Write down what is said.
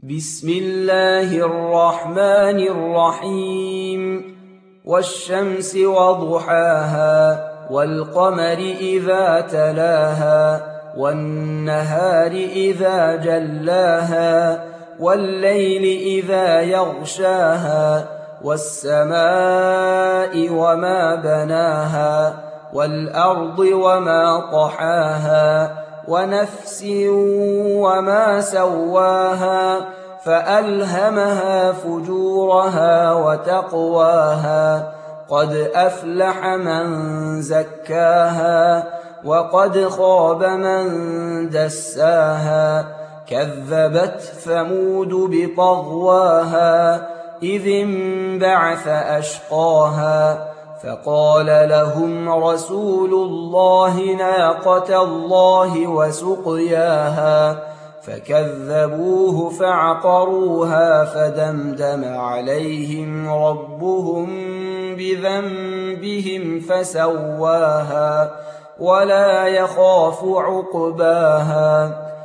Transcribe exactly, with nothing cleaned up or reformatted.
بسم الله الرحمن الرحيم والشمس وضحاها والقمر إذا تلاها والنهار إذا جلاها والليل إذا يغشاها والسماء وما بناها والأرض وما طحاها ونفس وما سواها فألهمها فجورها وتقواها قد أفلح من زكاها وقد خاب من دساها كذبت ثمود بطغواها إذ انبعث أشقاها فقال لهم رسول الله ناقة الله وسقياها فكذبوه فعقروها فدمدم عليهم ربهم بذنبهم فسواها ولا يخاف عقباها